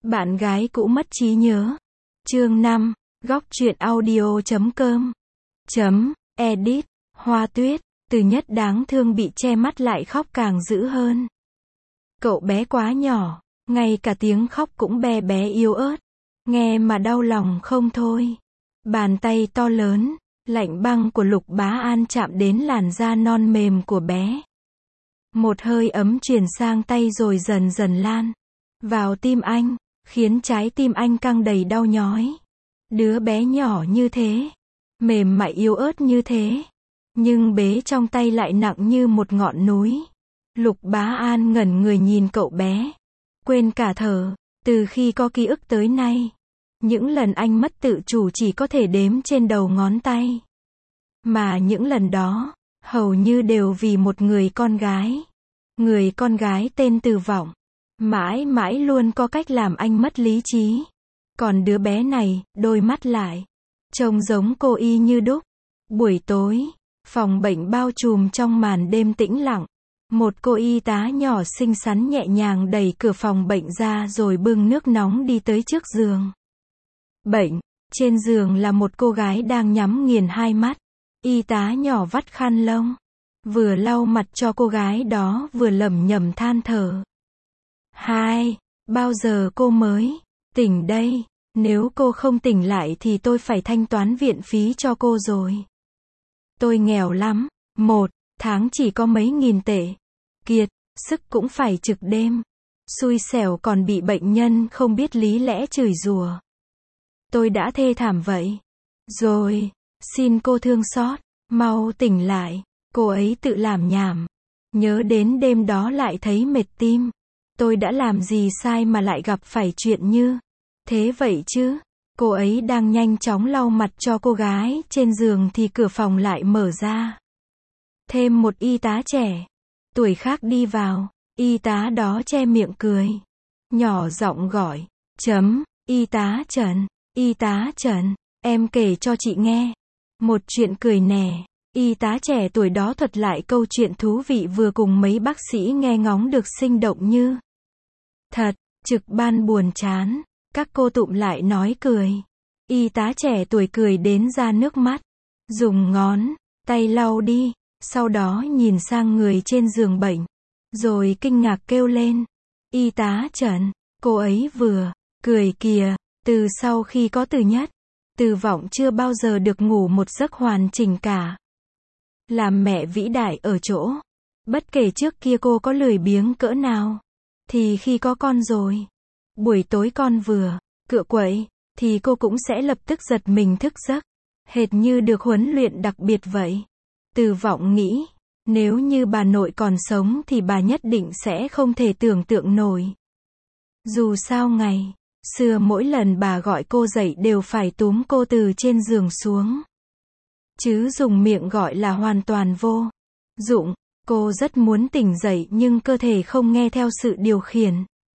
Bạn gái cũ mất trí nhớ. Chương 5, góc truyện audio.com. Edit, Hoa Tuyết, Từ Nhất đáng thương bị che mắt lại khóc càng dữ hơn. Cậu bé quá nhỏ, ngay cả tiếng khóc cũng bé bé yếu ớt, nghe mà đau lòng không thôi. Bàn tay to lớn, lạnh băng của Lục Bá An chạm đến làn da non mềm của bé. Một hơi ấm truyền sang tay rồi dần dần lan vào tim anh, khiến trái tim anh căng đầy đau nhói. Đứa bé nhỏ như thế, mềm mại yếu ớt như thế, nhưng bế trong tay lại nặng như một ngọn núi. Lục Bá An ngẩn người nhìn cậu bé, quên cả thở. Từ khi có ký ức tới nay, những lần anh mất tự chủ chỉ có thể đếm trên đầu ngón tay. Mà những lần đó, hầu như đều vì một người con gái. Người con gái tên Từ Vọng, mãi mãi luôn có cách làm anh mất lý trí. Còn đứa bé này, đôi mắt lại trông giống cô y như đúc. Buổi tối, phòng bệnh bao trùm trong màn đêm tĩnh lặng. Một cô y tá nhỏ xinh xắn nhẹ nhàng đẩy cửa phòng bệnh ra rồi bưng nước nóng đi tới trước giường bệnh. Trên giường là một cô gái đang nhắm nghiền hai mắt. Y tá nhỏ vắt khăn lông, vừa lau mặt cho cô gái đó vừa lẩm nhẩm than thở. Bao giờ cô mới tỉnh đây? Nếu cô không tỉnh lại thì tôi phải thanh toán viện phí cho cô rồi. Tôi nghèo lắm, một tháng chỉ có mấy nghìn tệ. Kiệt sức cũng phải trực đêm. Xui xẻo còn bị bệnh nhân không biết lý lẽ chửi rủa. Tôi đã thê thảm vậy rồi, xin cô thương xót, mau tỉnh lại. Cô ấy tự làm nhảm. Nhớ đến đêm đó lại thấy mệt tim. Tôi đã làm gì sai mà lại gặp phải chuyện như thế vậy chứ? Cô ấy đang nhanh chóng lau mặt cho cô gái trên giường thì cửa phòng lại mở ra. Thêm một y tá trẻ tuổi khác đi vào. Y tá đó che miệng cười, nhỏ giọng gọi, y tá Trần, y tá Trần, em kể cho chị nghe một chuyện cười nè. Y tá trẻ tuổi đó thuật lại câu chuyện thú vị vừa cùng mấy bác sĩ nghe ngóng được sinh động như thật. Trực ban buồn chán, các cô tụm lại nói cười. Y tá trẻ tuổi cười đến ra nước mắt, dùng ngón tay lau đi, sau đó nhìn sang người trên giường bệnh, rồi kinh ngạc kêu lên, y tá Trần, cô ấy vừa cười kìa. Từ sau khi có Từ Nhất, Từ Vọng chưa bao giờ được ngủ một giấc hoàn chỉnh cả. Làm mẹ vĩ đại ở chỗ, bất kể trước kia cô có lười biếng cỡ nào, thì khi có con rồi, buổi tối con vừa cựa quậy, thì cô cũng sẽ lập tức giật mình thức giấc, hệt như được huấn luyện đặc biệt vậy. Từ Vọng nghĩ, nếu như bà nội còn sống thì bà nhất định sẽ không thể tưởng tượng nổi. Dù sao ngày xưa mỗi lần bà gọi cô dậy đều phải túm cô từ trên giường xuống. Chứ dùng miệng gọi là hoàn toàn vô dụng. Cô rất muốn tỉnh dậy nhưng cơ thể không nghe theo sự điều khiển.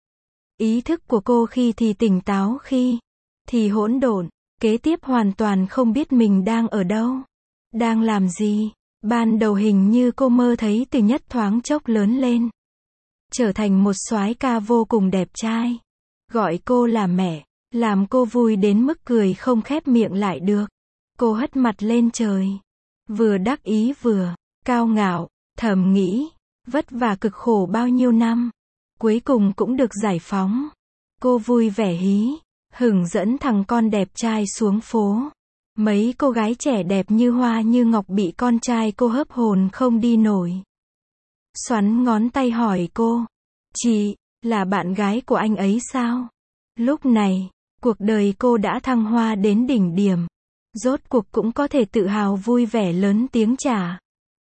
Ý thức của cô khi thì tỉnh táo khi thì hỗn độn. Kế tiếp hoàn toàn không biết mình đang ở đâu, đang làm gì. Ban đầu hình như cô mơ thấy Từ Nhất thoáng chốc lớn lên, trở thành một soái ca vô cùng đẹp trai, gọi cô là mẹ, làm cô vui đến mức cười không khép miệng lại được. Cô hất mặt lên trời, vừa đắc ý vừa cao ngạo, thầm nghĩ, vất vả cực khổ bao nhiêu năm, cuối cùng cũng được giải phóng. Cô vui vẻ hí hửng dẫn thằng con đẹp trai xuống phố. Mấy cô gái trẻ đẹp như hoa như ngọc bị con trai cô hớp hồn không đi nổi. Xoắn ngón tay hỏi cô, chị, là bạn gái của anh ấy sao? Lúc này, cuộc đời cô đã thăng hoa đến đỉnh điểm. Rốt cuộc cũng có thể tự hào vui vẻ lớn tiếng trả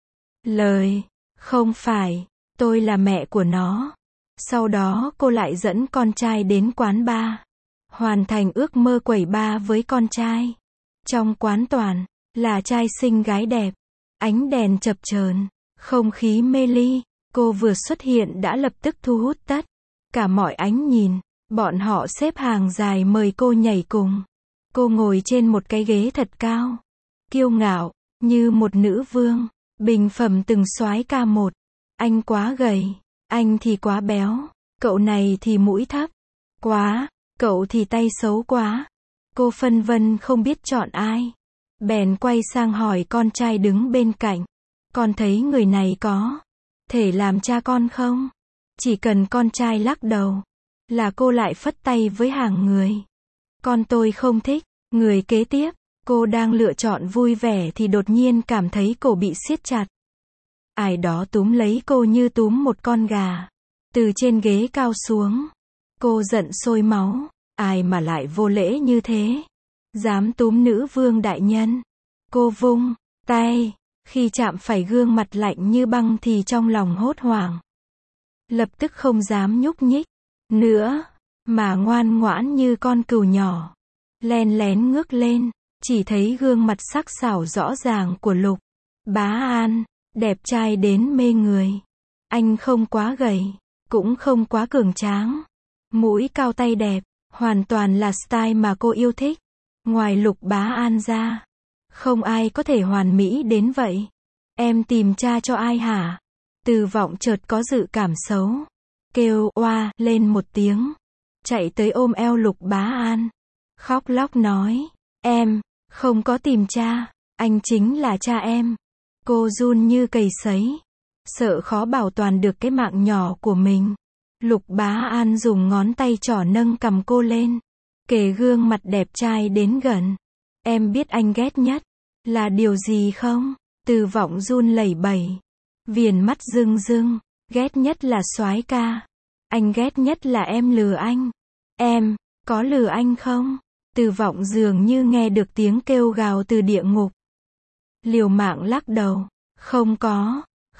lời, không phải, tôi là mẹ của nó. Sau đó cô lại dẫn con trai đến quán bar, hoàn thành ước mơ quẩy bar với con trai. Trong quán toàn là trai xinh gái đẹp, ánh đèn chập chờn, không khí mê ly. Cô vừa xuất hiện đã lập tức thu hút tất cả mọi ánh nhìn. Bọn họ xếp hàng dài mời cô nhảy cùng. Cô ngồi trên một cái ghế thật cao, kiêu ngạo như một nữ vương, bình phẩm từng soái ca một. Anh quá gầy, anh thì quá béo, cậu này thì mũi thấp quá. Cậu thì tay xấu quá. Cô phân vân không biết chọn ai. Bèn quay sang hỏi con trai đứng bên cạnh. Con thấy người này có thể làm cha con không? Chỉ cần con trai lắc đầu, là cô lại phất tay với hàng người. Con tôi không thích. Người kế tiếp, cô đang lựa chọn vui vẻ thì đột nhiên cảm thấy cổ bị siết chặt. Ai đó túm lấy cô như túm một con gà. Từ trên ghế cao xuống. Cô giận sôi máu. Ai mà lại vô lễ như thế? Dám túm nữ vương đại nhân. Cô vung tay. Khi chạm phải gương mặt lạnh như băng thì trong lòng hốt hoảng. Lập tức không dám nhúc nhích nữa, mà ngoan ngoãn như con cừu nhỏ. Len lén ngước lên, chỉ thấy gương mặt sắc sảo rõ ràng của Lục Bá An, đẹp trai đến mê người. Anh không quá gầy, cũng không quá cường tráng. Mũi cao tay đẹp, hoàn toàn là style mà cô yêu thích. Ngoài Lục Bá An ra, không ai có thể hoàn mỹ đến vậy. Em tìm cha cho ai hả? Từ Vọng chợt có dự cảm xấu. Kêu oa lên một tiếng. Chạy tới ôm eo Lục Bá An. Khóc lóc nói. Em, không có tìm cha. Anh chính là cha em. Cô run như cầy sấy. Sợ khó bảo toàn được cái mạng nhỏ của mình. Lục Bá An dùng ngón tay trỏ nâng cằm cô lên. Kề gương mặt đẹp trai đến gần. Em biết anh ghét nhất là điều gì không? Từ Vọng run lẩy bẩy. Viền mắt rưng rưng. Ghét nhất là soái ca. Anh ghét nhất là em lừa anh. Em, có lừa anh không? Từ Vọng dường như nghe được tiếng kêu gào từ địa ngục. Liều mạng lắc đầu. Không có,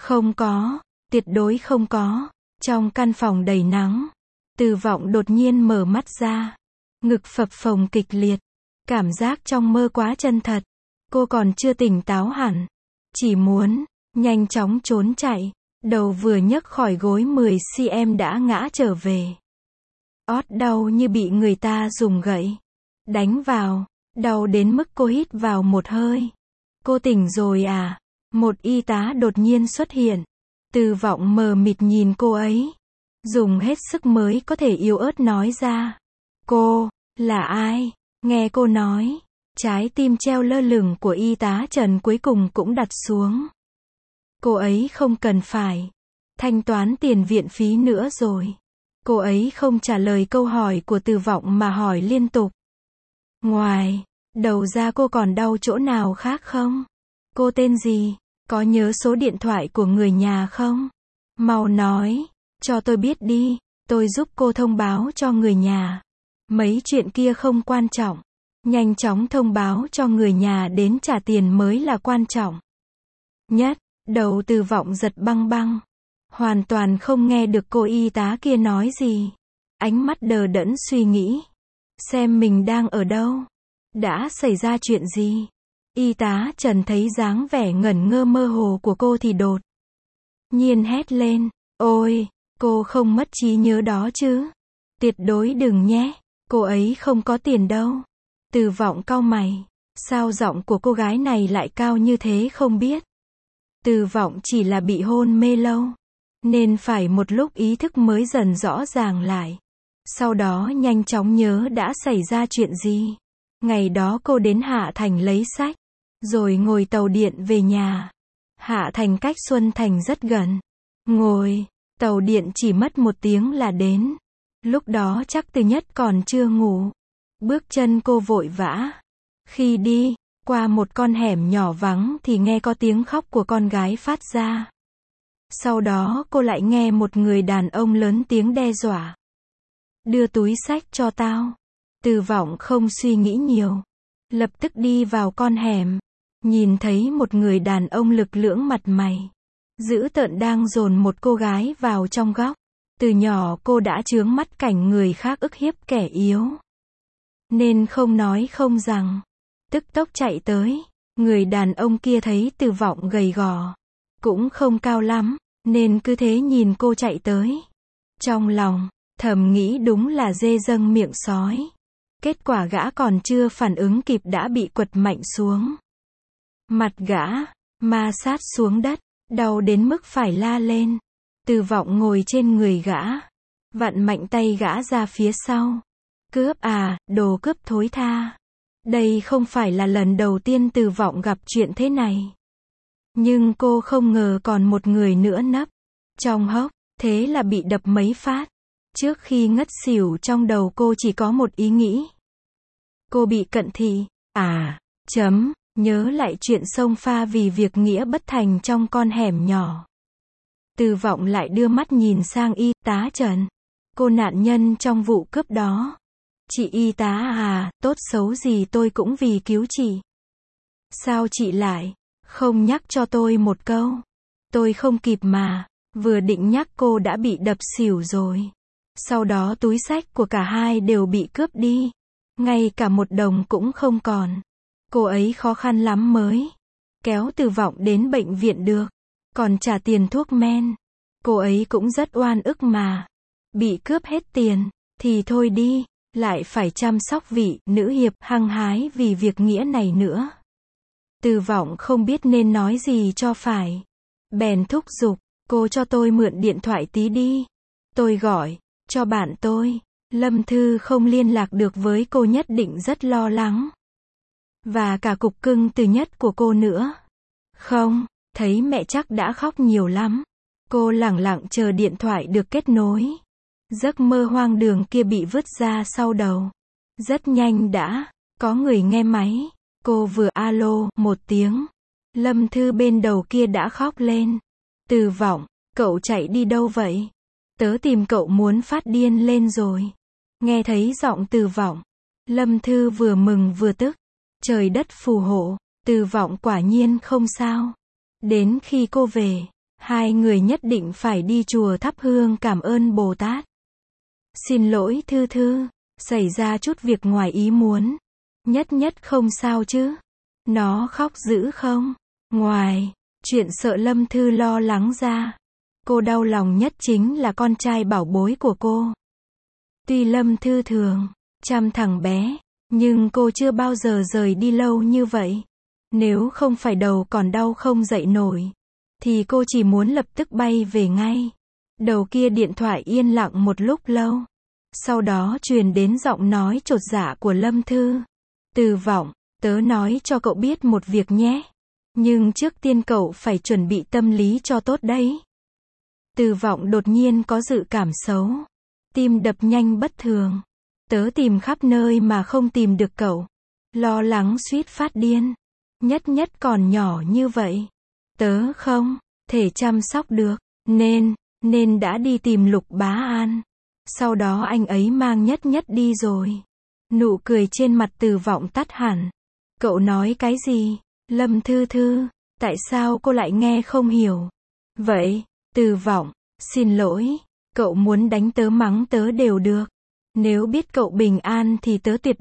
tuyệt đối không có. Trong căn phòng đầy nắng, Từ Vọng đột nhiên mở mắt ra. Ngực phập phồng kịch liệt. Cảm giác trong mơ quá chân thật. Cô còn chưa tỉnh táo hẳn. Chỉ muốn nhanh chóng trốn chạy. Đầu vừa nhấc khỏi gối 10 cm đã ngã trở về. Ót đau như bị người ta dùng gậy đánh vào. Đau đến mức cô hít vào một hơi. Cô tỉnh rồi à? Một y tá đột nhiên xuất hiện. Từ Vọng mờ mịt nhìn cô ấy. Dùng hết sức mới có thể yếu ớt nói ra. Cô, là ai? Nghe cô nói. Trái tim treo lơ lửng của y tá Trần cuối cùng cũng đặt xuống. Cô ấy không cần phải thanh toán tiền viện phí nữa rồi. Cô ấy không trả lời câu hỏi của Từ Vọng mà hỏi liên tục. Ngoài đầu ra cô còn đau chỗ nào khác không? Cô tên gì? Có nhớ số điện thoại của người nhà không? Mau nói, cho tôi biết đi, tôi giúp cô thông báo cho người nhà. Mấy chuyện kia không quan trọng. Nhanh chóng thông báo cho người nhà đến trả tiền mới là quan trọng nhất. Đầu Từ Vọng giật băng băng. Hoàn toàn không nghe được cô y tá kia nói gì. Ánh mắt đờ đẫn suy nghĩ. Xem mình đang ở đâu? Đã xảy ra chuyện gì? Y tá Trần thấy dáng vẻ ngẩn ngơ mơ hồ của cô thì đột nhiên hét lên. Ôi, cô không mất trí nhớ đó chứ? Tuyệt đối đừng nhé. Cô ấy không có tiền đâu. Từ Vọng cau mày. Sao giọng của cô gái này lại cao như thế không biết? Từ Vọng chỉ là bị hôn mê lâu, nên phải một lúc ý thức mới dần rõ ràng lại. Sau đó nhanh chóng nhớ đã xảy ra chuyện gì. Ngày đó cô đến Hạ Thành lấy sách, rồi ngồi tàu điện về nhà. Hạ Thành cách Xuân Thành rất gần. Ngồi tàu điện chỉ mất 1 tiếng là đến. Lúc đó chắc Từ Nhất còn chưa ngủ. Bước chân cô vội vã. Khi đi qua một con hẻm nhỏ vắng thì nghe có tiếng khóc của con gái phát ra. Sau đó cô lại nghe một người đàn ông lớn tiếng đe dọa. Đưa túi xách cho tao. Từ Vọng không suy nghĩ nhiều. Lập tức đi vào con hẻm. Nhìn thấy một người đàn ông lực lưỡng mặt mày dữ tợn đang dồn một cô gái vào trong góc. Từ nhỏ cô đã chướng mắt cảnh người khác ức hiếp kẻ yếu. Nên không nói không rằng. Tức tốc chạy tới. Người đàn ông kia thấy Từ Vọng gầy gò, cũng không cao lắm, nên cứ thế nhìn cô chạy tới. Trong lòng thầm nghĩ đúng là dê dâng miệng sói. Kết quả gã còn chưa phản ứng kịp đã bị quật mạnh xuống. Mặt gã ma sát xuống đất, đau đến mức phải la lên. Từ Vọng ngồi trên người gã, vặn mạnh tay gã ra phía sau. Cướp à, đồ cướp thối tha. Đây không phải là lần đầu tiên Từ Vọng gặp chuyện thế này. Nhưng cô không ngờ còn một người nữa nấp trong hốc, thế là bị đập mấy phát. Trước khi ngất xỉu trong đầu cô chỉ có một ý nghĩ. Cô bị cận thị, nhớ lại chuyện xông pha vì việc nghĩa bất thành trong con hẻm nhỏ. Từ Vọng lại đưa mắt nhìn sang y tá Trần, cô nạn nhân trong vụ cướp đó. Chị y tá à, tốt xấu gì tôi cũng vì cứu chị. Sao chị lại không nhắc cho tôi một câu? Tôi không kịp mà, vừa định nhắc cô đã bị đập xỉu rồi. Sau đó túi xách của cả hai đều bị cướp đi. Ngay cả một đồng cũng không còn. Cô ấy khó khăn lắm mới kéo Từ Vọng đến bệnh viện được. Còn trả tiền thuốc men. Cô ấy cũng rất oan ức mà. Bị cướp hết tiền, thì thôi đi, lại phải chăm sóc vị nữ hiệp hăng hái vì việc nghĩa này nữa. Từ Vọng không biết nên nói gì cho phải. Bèn thúc giục, cô cho tôi mượn điện thoại tí đi. Tôi gọi cho bạn tôi. Lâm Thư không liên lạc được với cô nhất định rất lo lắng. Và cả cục cưng từ nhất của cô nữa. Không, thấy mẹ chắc đã khóc nhiều lắm. Cô lẳng lặng chờ điện thoại được kết nối. Giấc mơ hoang đường kia bị vứt ra sau đầu. Rất nhanh đã có người nghe máy. Cô vừa alo một tiếng. Lâm Thư bên đầu kia đã khóc lên. Từ Vọng, cậu chạy đi đâu vậy? Tớ tìm cậu muốn phát điên lên rồi. Nghe thấy giọng Từ Vọng, Lâm Thư vừa mừng vừa tức. Trời đất phù hộ, Từ Vọng quả nhiên không sao. Đến khi cô về, hai người nhất định phải đi chùa thắp hương cảm ơn Bồ Tát. Xin lỗi Thư Thư, xảy ra chút việc ngoài ý muốn. Nhất Nhất không sao chứ? Nó khóc dữ không? Ngoài chuyện sợ Lâm Thư lo lắng ra, cô đau lòng nhất chính là con trai bảo bối của cô. Tuy Lâm Thư thường chăm thằng bé, nhưng cô chưa bao giờ rời đi lâu như vậy. Nếu không phải đầu còn đau không dậy nổi, thì cô chỉ muốn lập tức bay về ngay. Đầu kia điện thoại yên lặng một lúc lâu. Sau đó truyền đến giọng nói chột dạ của Lâm Thư. Từ Vọng, tớ nói cho cậu biết một việc nhé. Nhưng trước tiên cậu phải chuẩn bị tâm lý cho tốt đấy. Từ Vọng đột nhiên có dự cảm xấu. Tim đập nhanh bất thường. Tớ tìm khắp nơi mà không tìm được cậu. Lo lắng suýt phát điên. Nhất Nhất còn nhỏ như vậy. Tớ không thể chăm sóc được. Nên đã đi tìm Lục Bá An. Sau đó anh ấy mang Nhất Nhất đi rồi. Nụ cười trên mặt Từ Vọng tắt hẳn. Cậu nói cái gì? Lâm Thư Thư, tại sao cô lại nghe không hiểu? Vậy, Từ Vọng, xin lỗi, cậu muốn đánh tớ mắng tớ đều được. Nếu biết cậu bình an thì tớ tuyệt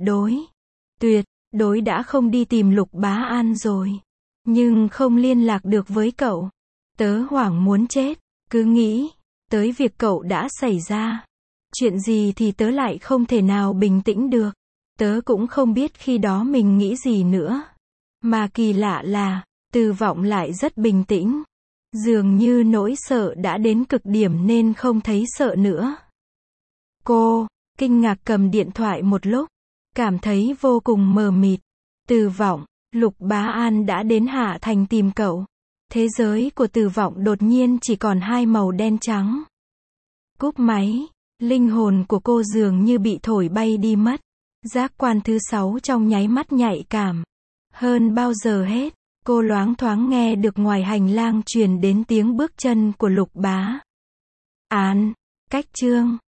đối đã không đi tìm Lục Bá An rồi. Nhưng không liên lạc được với cậu. Tớ hoảng muốn chết, cứ nghĩ tới việc cậu đã xảy ra. Chuyện gì thì tớ lại không thể nào bình tĩnh được. Tớ cũng không biết khi đó mình nghĩ gì nữa. Mà kỳ lạ là, Từ Vọng lại rất bình tĩnh. Dường như nỗi sợ đã đến cực điểm nên không thấy sợ nữa. Cô kinh ngạc cầm điện thoại một lúc, cảm thấy vô cùng mờ mịt. Từ Vọng, Lục Bá An đã đến Hạ Thành tìm cậu. Thế giới của Từ Vọng đột nhiên chỉ còn hai màu đen trắng. Cúp máy, linh hồn của cô dường như bị thổi bay đi mất. Giác quan thứ 6 trong nháy mắt nhạy cảm. Hơn bao giờ hết, cô loáng thoáng nghe được ngoài hành lang truyền đến tiếng bước chân của Lục Bá An. Cách chương